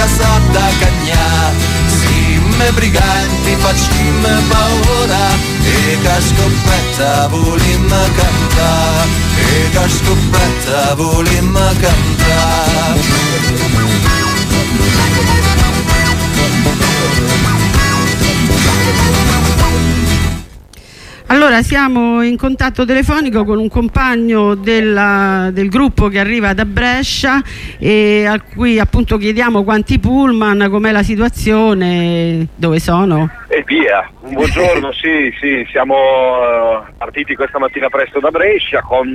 casata cagnà, simme briganti faccimme paura, e che scoppetta volimmo cantare, e che scoppetta volimmo cantare. Allora siamo in contatto telefonico con un compagno del gruppo che arriva da Brescia e a cui appunto chiediamo quanti pullman, com'è la situazione, dove sono. E via, buongiorno, sì, siamo partiti questa mattina presto da Brescia con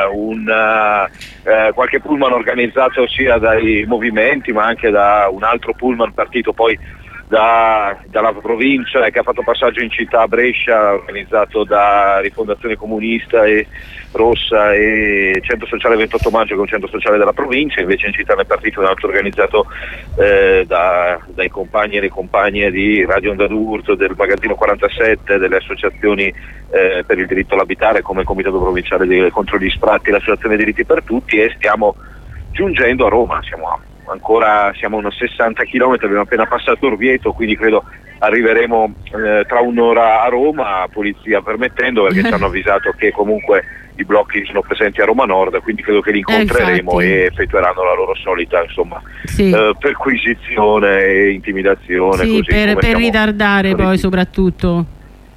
qualche pullman organizzato sia dai movimenti ma anche da un altro pullman partito poi dalla provincia e che ha fatto passaggio in città a Brescia, organizzato da Rifondazione Comunista e Rossa e Centro Sociale 28 Maggio, che è un centro sociale della provincia. Invece in città ne è partito un altro organizzato dai compagni e le compagne di Radio Onda d'Urto, del Magazzino 47, delle associazioni per il diritto all'abitare come il Comitato Provinciale contro gli sfratti e l'Associazione Diritti per Tutti, e stiamo giungendo a Roma. Siamo a unos 60 km, abbiamo appena passato Orvieto, quindi credo arriveremo tra un'ora a Roma, polizia permettendo, perché ci hanno avvisato che comunque i blocchi sono presenti a Roma Nord, quindi credo che li incontreremo e effettueranno la loro solita perquisizione e intimidazione, così per ritardare poi soprattutto.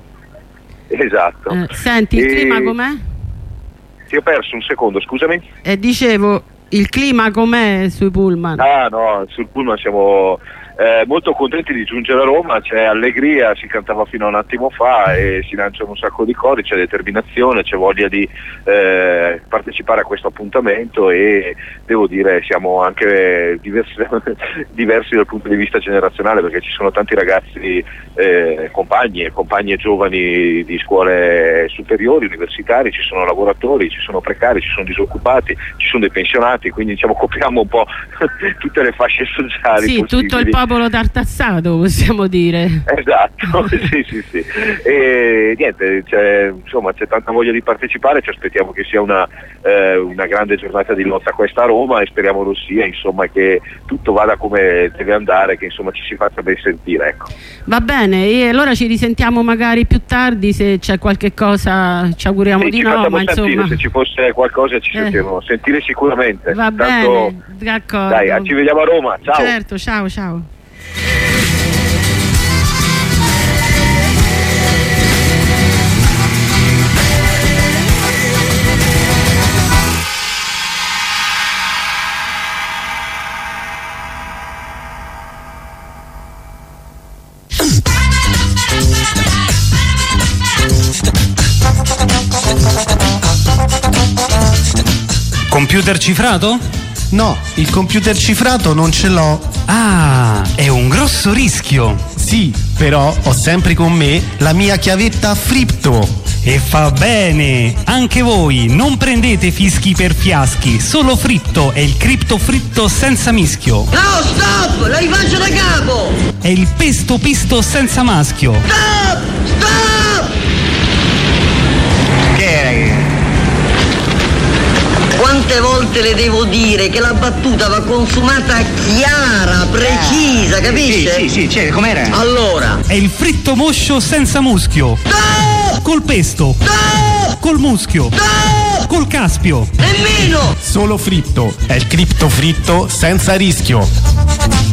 Esatto. Senti, il clima com'è? Ti ho perso un secondo, scusami. Dicevo, il clima com'è sui pullman? No, sul pullman siamo molto contenti di giungere a Roma, c'è allegria, si cantava fino a un attimo fa e si lanciano un sacco di cori, c'è determinazione, c'è voglia di partecipare a questo appuntamento, e devo dire siamo anche diversi dal punto di vista generazionale, perché ci sono tanti ragazzi compagni e compagne giovani di scuole superiori, universitari, ci sono lavoratori, ci sono precari, ci sono disoccupati, ci sono dei pensionati, quindi copriamo un po' tutte le fasce sociali. Sì, tutto il popolo tartassato, possiamo dire. Esatto, sì. E niente, c'è tanta voglia di partecipare, ci aspettiamo che sia una grande giornata di lotta questa a Roma, e speriamo lo sia, che tutto vada come deve andare, che ci si faccia ben sentire, ecco. Va bene, e allora ci risentiamo magari più tardi, se c'è qualche cosa ci auguriamo di no, ma insomma se ci fosse qualcosa ci sentiremo sentire sicuramente. Va bene, d'accordo. Dai, ci vediamo a Roma, ciao. Certo, ciao. Computer cifrato? No, il computer cifrato non ce l'ho. Ah, è un grosso rischio. Sì, però ho sempre con me la mia chiavetta Fripto. E fa bene! Anche voi non prendete fischi per fiaschi, solo Fripto è il cripto fritto senza mischio. No, stop! La rifaccio da capo! È il pesto pisto senza maschio. Stop! Che è? Quante volte le devo dire che la battuta va consumata chiara, precisa, capisce? Sì, com'era? Allora, è il fritto moscio senza muschio. No! Col pesto. No! Col muschio. No! Col caspio. Nemmeno! Solo Fripto è il cripto fritto senza rischio.